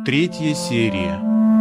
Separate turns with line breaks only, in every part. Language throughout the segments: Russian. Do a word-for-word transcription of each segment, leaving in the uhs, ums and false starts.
Третья серия.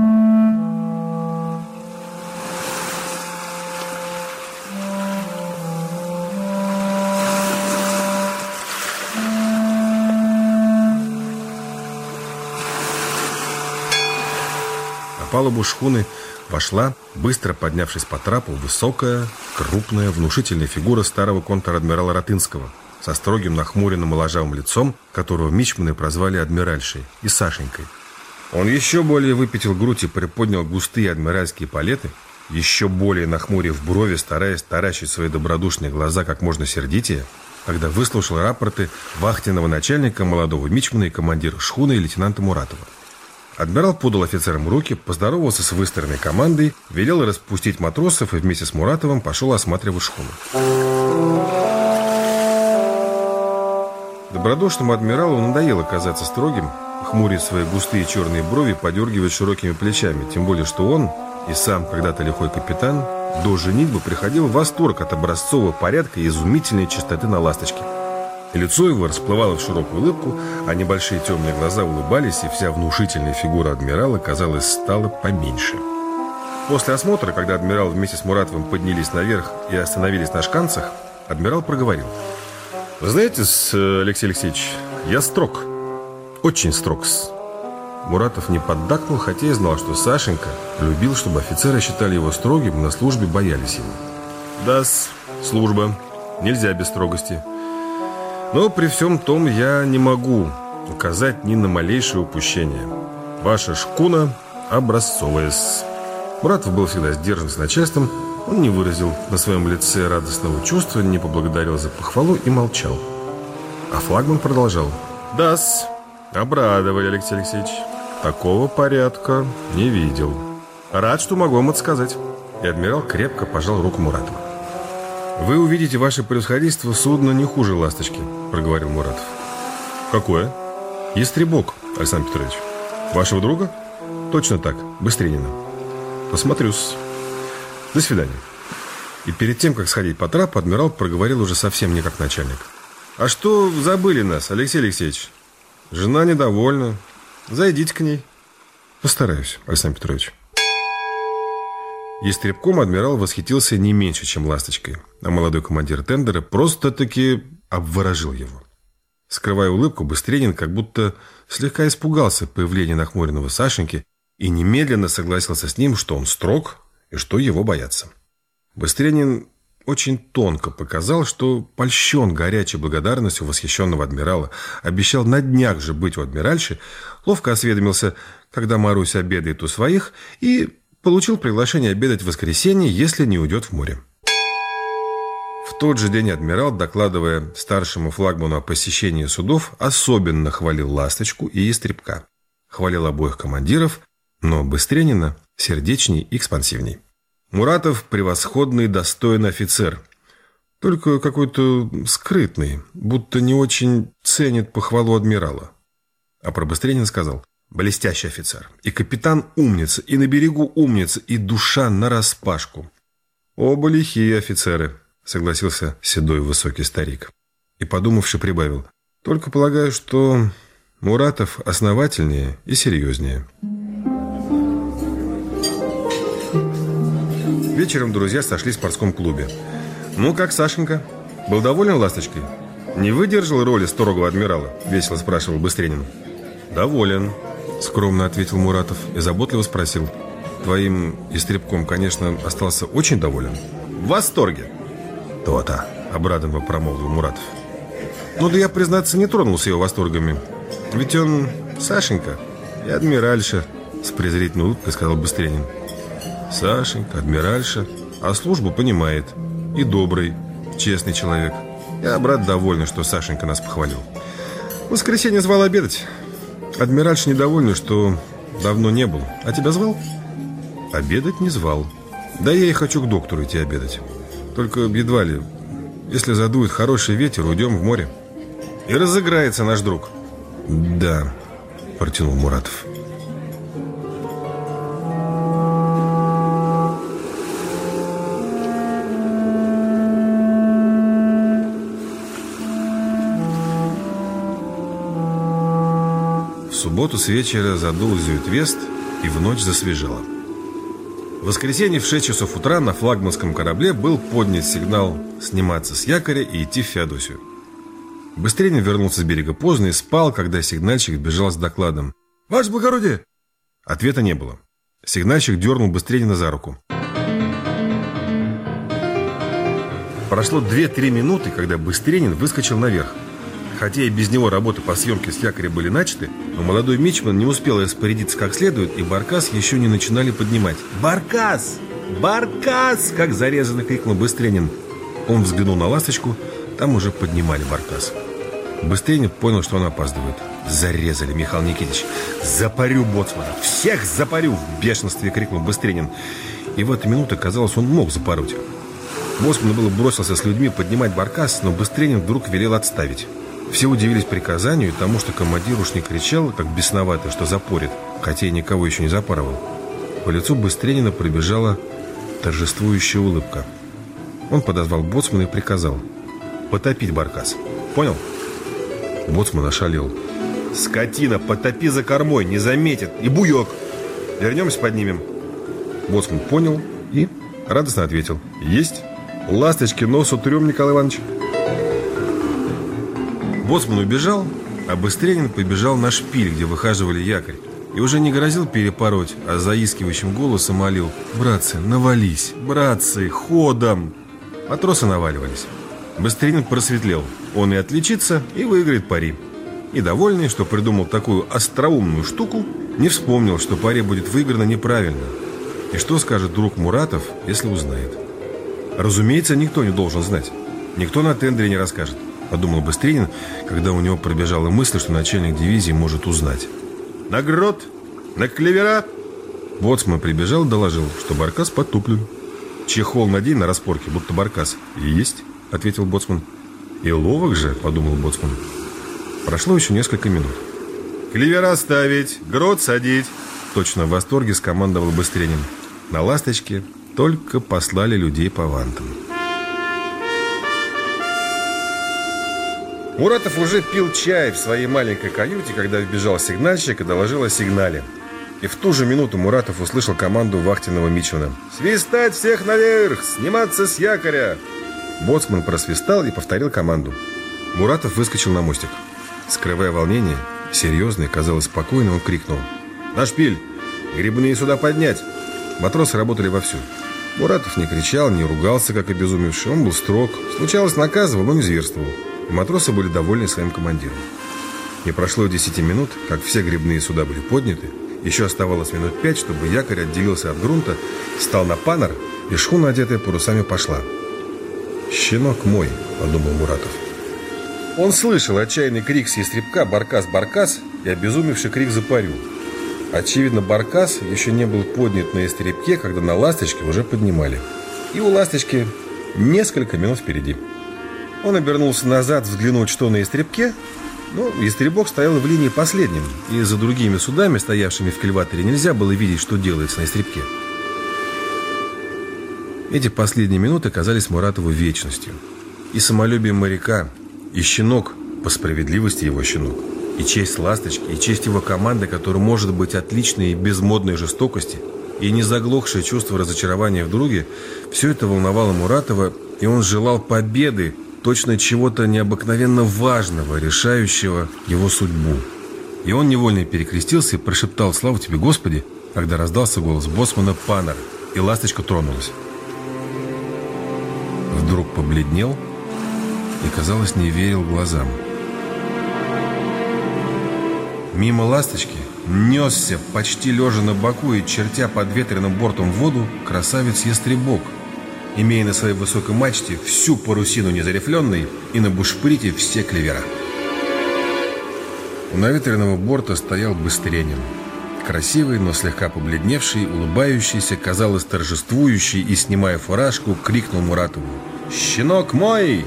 На палубу шхуны вошла, быстро поднявшись по трапу, высокая, крупная, внушительная фигура старого контр-адмирала Ротынского со строгим, нахмуренным, моложавым лицом, которого мичманы прозвали адмиральшей и Сашенькой. Он еще более выпятил грудь и приподнял густые адмиральские палеты, еще более нахмурив брови, стараясь таращить свои добродушные глаза как можно сердитее, когда выслушал рапорты вахтенного начальника, молодого мичмана и командира шхуны лейтенанта Муратова. Адмирал подал офицерам руки, поздоровался с выстроенной командой, велел распустить матросов и вместе с Муратовым пошел осматривать шхуну. Добродушному адмиралу надоело казаться строгим, хмурить свои густые черные брови, подергивать широкими плечами, тем более что он, и сам когда-то лихой капитан, до женитьбы приходил в восторг от образцового порядка и изумительной чистоты на ласточке. И лицо его расплывалось в широкую улыбку, а небольшие темные глаза улыбались, и вся внушительная фигура адмирала, казалось, стала поменьше. После осмотра, когда адмирал вместе с Муратовым поднялись наверх и остановились на шканцах, адмирал проговорил: «Вы знаете, Алексей Алексеевич, я строг, очень строг». Муратов не поддакнул, хотя и знал, что Сашенька любил, чтобы офицеры считали его строгим, на службе боялись его. «Да-с, служба, нельзя без строгости. Но при всем том я не могу указать ни на малейшее упущение. Ваша шкуна образцовая-с». Муратов был всегда сдержан с начальством. Он не выразил на своем лице радостного чувства, не поблагодарил за похвалу и молчал. А флагман продолжал: «Да-с, обрадовали, Алексей Алексеевич. Такого порядка не видел. Рад, что могу вам это сказать». И адмирал крепко пожал руку Муратова. «Вы увидите, ваше превосходительство, судно не хуже ласточки», — проговорил Муратов. «Какое?» «Ястребок, Александр Петрович». «Вашего друга?» «Точно так, Быстренина». «Посмотрюсь. До свидания». И перед тем, как сходить по трапу, адмирал проговорил уже совсем не как начальник: «А что забыли нас, Алексей Алексеевич? Жена недовольна. Зайдите к ней». «Постараюсь, Александр Петрович». Ястребком адмирал восхитился не меньше, чем ласточкой, а молодой командир тендера просто-таки обворожил его. Скрывая улыбку, Быстренин как будто слегка испугался появления нахмуренного Сашеньки и немедленно согласился с ним, что он строг и что его боятся. Быстренин очень тонко показал, что польщен горячей благодарностью восхищенного адмирала, обещал на днях же быть у адмиральши, ловко осведомился, когда Маруся обедает у своих, и получил приглашение обедать в воскресенье, если не уйдет в море. В тот же день адмирал, докладывая старшему флагману о посещении судов, особенно хвалил ласточку и ястребка. Хвалил обоих командиров, но Быстренина сердечней и экспансивней. Муратов превосходный, достойный офицер, только какой-то скрытный, будто не очень ценит похвалу адмирала. А про Быстренина сказал: «Блестящий офицер, и капитан умница, и на берегу умница, и душа нараспашку». «Оба лихие офицеры», — согласился седой высокий старик. И, подумавши, прибавил: «Только полагаю, что Муратов основательнее и серьезнее». Вечером друзья сошлись в морском клубе. «Ну, как Сашенька? Был доволен ласточкой? Не выдержал роли строгого адмирала?» — весело спрашивал Быстренин. «Доволен», — скромно ответил Муратов и заботливо спросил: «Твоим ястребком, конечно, остался очень доволен?» «В восторге!» «То-то», — обрадованно промолвил Муратов. «Ну да я, признаться, не тронулся его восторгами. Ведь он Сашенька и адмиральша», — с презрительной улыбкой сказал Быстренин. «Сашенька, адмиральша, а службу понимает. И добрый, честный человек. Я, брат, довольна, что Сашенька нас похвалил. В воскресенье звал обедать. Адмиральша недовольна, что давно не был. А тебя звал?» «Обедать не звал. Да я и хочу к доктору идти обедать. Только едва ли. Если задует хороший ветер, уйдем в море. И разыграется наш друг». «Да», — протянул Муратов. В субботу с вечера задул зюит-вест, и в ночь засвежело. В воскресенье в шесть часов утра на флагманском корабле был поднят сигнал сниматься с якоря и идти в Феодосию. Быстренин вернулся с берега поздно и спал, когда сигнальщик бежал с докладом. «Ваше благородие!» Ответа не было. Сигнальщик дернул Быстренина за руку. Прошло две-три минуты, когда Быстренин выскочил наверх. Хотя и без него работы по съемке с якоря были начаты, но молодой мичман не успел распорядиться как следует, и баркас еще не начинали поднимать. «Баркас! Баркас!» – как зарезанный крикнул Быстренин. Он взглянул на ласточку, там уже поднимали баркас. Быстренин понял, что он опаздывает. «Зарезали, Михаил Никитич! Запарю боцмана! Всех запарю!» – в бешенстве крикнул Быстренин. И в эту минуту, казалось, он мог запороть. Боцман было бросился с людьми поднимать баркас, но Быстренин вдруг велел отставить. Все удивились приказанию и тому, что командир уж не кричал, как бесноватый, что запорит, хотя и никого еще не запарывал. По лицу Быстренина пробежала торжествующая улыбка. Он подозвал боцмана и приказал потопить баркас. «Понял?» Боцман ошалел. «Скотина, потопи за кормой, не заметит! И буек! Вернемся, поднимем!» Боцман понял и радостно ответил. «Есть! Ласточки нос утрем, Николай Иванович!» Боцман убежал, а Быстренин побежал на шпиль, где выхаживали якорь, и уже не грозил перепороть, а заискивающим голосом молил: «Братцы, навались! Братцы, ходом!» Матросы наваливались. Быстренин просветлел. Он и отличится, и выиграет пари. И довольный, что придумал такую остроумную штуку, не вспомнил, что пари будет выиграно неправильно. И что скажет друг Муратов, если узнает? Разумеется, никто не должен знать. Никто на тендере не расскажет, подумал Быстренин, когда у него пробежала мысль, что начальник дивизии может узнать. «На грот! На клевера!» Боцман прибежал и доложил, что баркас потуплен. «Чехол надень на распорке, будто баркас». «Есть», — ответил боцман. «И ловок же», — подумал боцман. Прошло еще несколько минут. «Клевера ставить, грот садить!» Точно в восторге скомандовал Быстренин. На «Ласточке» только послали людей по вантам. Муратов уже пил чай в своей маленькой каюте, когда вбежал сигнальщик и доложил о сигнале. И в ту же минуту Муратов услышал команду вахтенного мичмана: «Свистать всех наверх! Сниматься с якоря!» Боцман просвистал и повторил команду. Муратов выскочил на мостик. Скрывая волнение, серьезный, казалось, спокойно, он крикнул: «На шпиль! Грибные суда поднять!» Матросы работали вовсю. Муратов не кричал, не ругался, как обезумевший. Он был строг. Случалось, наказывал, но не зверствовал. И матросы были довольны своим командиром. Не прошло десяти минут, как все грибные суда были подняты. Еще оставалось минут пять, чтобы якорь отделился от грунта, встал на панор, и шхуна, одетая парусами, пошла. «Щенок мой», — подумал Муратов. Он слышал отчаянный крик с ястребка «Баркас, Баркас!» и обезумевший крик «Запарю!». Очевидно, баркас еще не был поднят на ястребке, когда на «Ласточке» уже поднимали. И у «Ласточки» несколько минут впереди. Он обернулся назад взглянуть, что на ястребке. Но ястребок стоял в линии последним, и за другими судами, стоявшими в кильваторе, нельзя было видеть, что делается на ястребке. Эти последние минуты казались Муратову вечностью. И самолюбие моряка, и щенок, по справедливости его щенок, и честь «Ласточки», и честь его команды, которая может быть отличной и без модной жестокости, и незаглохшее чувство разочарования в друге, все это волновало Муратова, и он желал победы, точно чего-то необыкновенно важного, решающего его судьбу. И он невольно перекрестился и прошептал: «Слава тебе, Господи!», когда раздался голос боцмана Паннера, и «Ласточка» тронулась. Вдруг побледнел и, казалось, не верил глазам. Мимо «Ласточки» несся, почти лежа на боку и чертя под ветреным бортом в воду, красавец-ястребок, имея на своей высокой мачте всю парусину незарифленной и на бушприте все клевера. У наветренного борта стоял Быстренин. Красивый, но слегка побледневший, улыбающийся, казалось, торжествующий, и, снимая фуражку, крикнул Муратову: «Щенок мой!»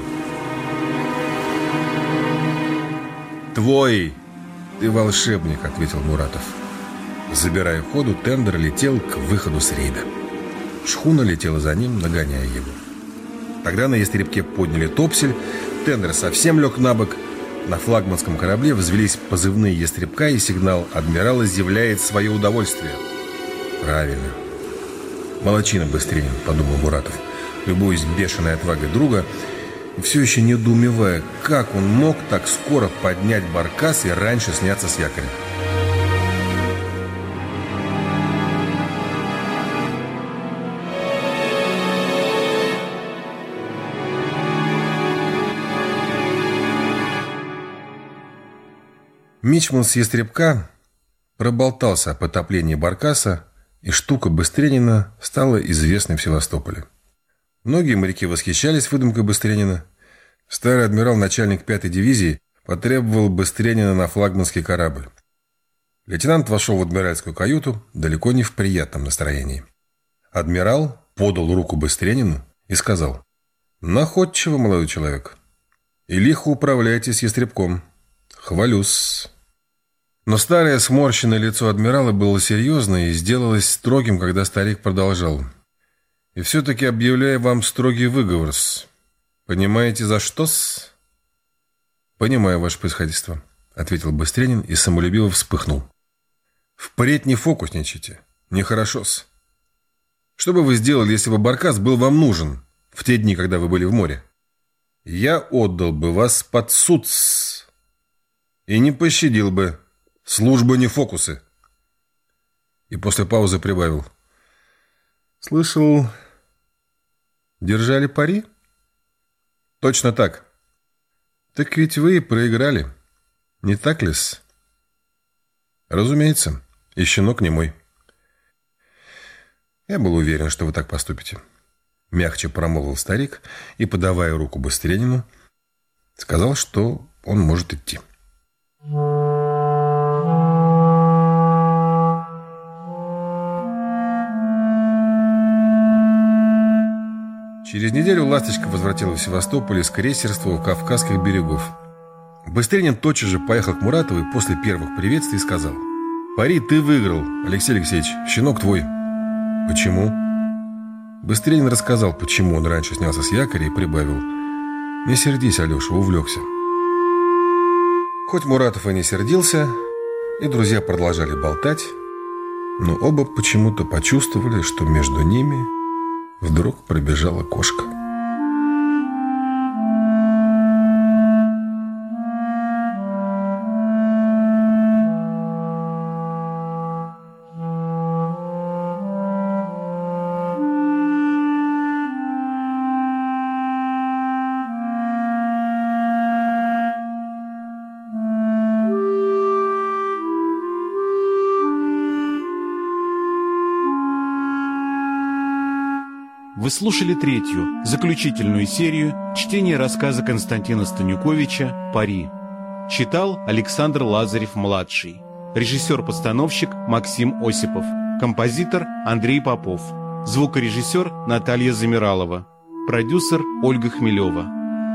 «Твой! Ты волшебник!» — ответил Муратов. Забирая ходу, тендер летел к выходу с рейда. Шхуна летела за ним, нагоняя его. Тогда на ястребке подняли топсель, тендер совсем лег на бок, На флагманском корабле взвелись позывные «Ястребка» и сигнал «Адмирал изъявляет свое удовольствие». Правильно. Молодчина Быстренин, подумал Муратов, любуясь бешеной отвагой друга и все еще недоумевая, как он мог так скоро поднять баркас и раньше сняться с якоря. Мичман с «Ястребка» проболтался о потоплении баркаса, и штука Быстренина стала известной в Севастополе. Многие моряки восхищались выдумкой Быстренина. Старый адмирал, начальник пятой дивизии, потребовал Быстренина на флагманский корабль. Лейтенант вошел в адмиральскую каюту далеко не в приятном настроении. Адмирал подал руку Быстренину и сказал: «Находчиво, молодой человек, и лихо управляете с «Ястребком». Хвалюсь». Но старое сморщенное лицо адмирала было серьезно и сделалось строгим, когда старик продолжал: «И все-таки объявляю вам строгий выговор-с. Понимаете, за что-с?» «Понимаю, ваше происходительство», — ответил Быстренин и самолюбиво вспыхнул. «Впредь не фокусничайте. Нехорошо-с. Что бы вы сделали, если бы баркас был вам нужен в те дни, когда вы были в море? Я отдал бы вас под суд-с и не пощадил бы. Служба не фокусы». И после паузы прибавил: «Слышал, держали пари?» «Точно так». «Так ведь вы и проиграли, не так ли-с?» «Разумеется, и щенок не мой». «Я был уверен, что вы так поступите», — мягче промолвил старик и, подавая руку Быстренину, сказал, что он может идти. Через неделю «Ласточка» возвратилась в Севастополь из крейсерства у Кавказских берегов. Быстренин тотчас же поехал к Муратову и после первых приветствий сказал: «Пари ты выиграл, Алексей Алексеевич, щенок твой». «Почему?» Быстренин рассказал, почему он раньше снялся с якоря, и прибавил: «Не сердись, Алеша, увлекся». Хоть Муратов и не сердился, и друзья продолжали болтать, но оба почему-то почувствовали, что между ними вдруг пробежала кошка.
Вы слушали третью, заключительную серию чтения рассказа Константина Станюковича «Пари». Читал Александр Лазарев-младший. Режиссер-постановщик Максим Осипов. Композитор Андрей Попов. Звукорежиссер Наталья Замиралова. Продюсер Ольга Хмелева.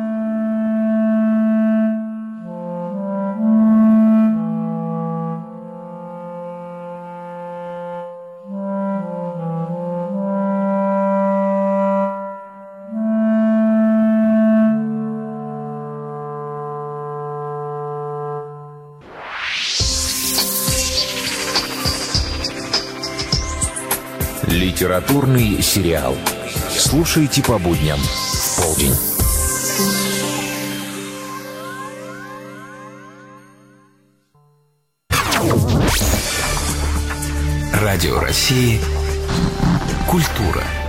Литературный сериал. Слушайте по будням в полдень. Радио России. Культура.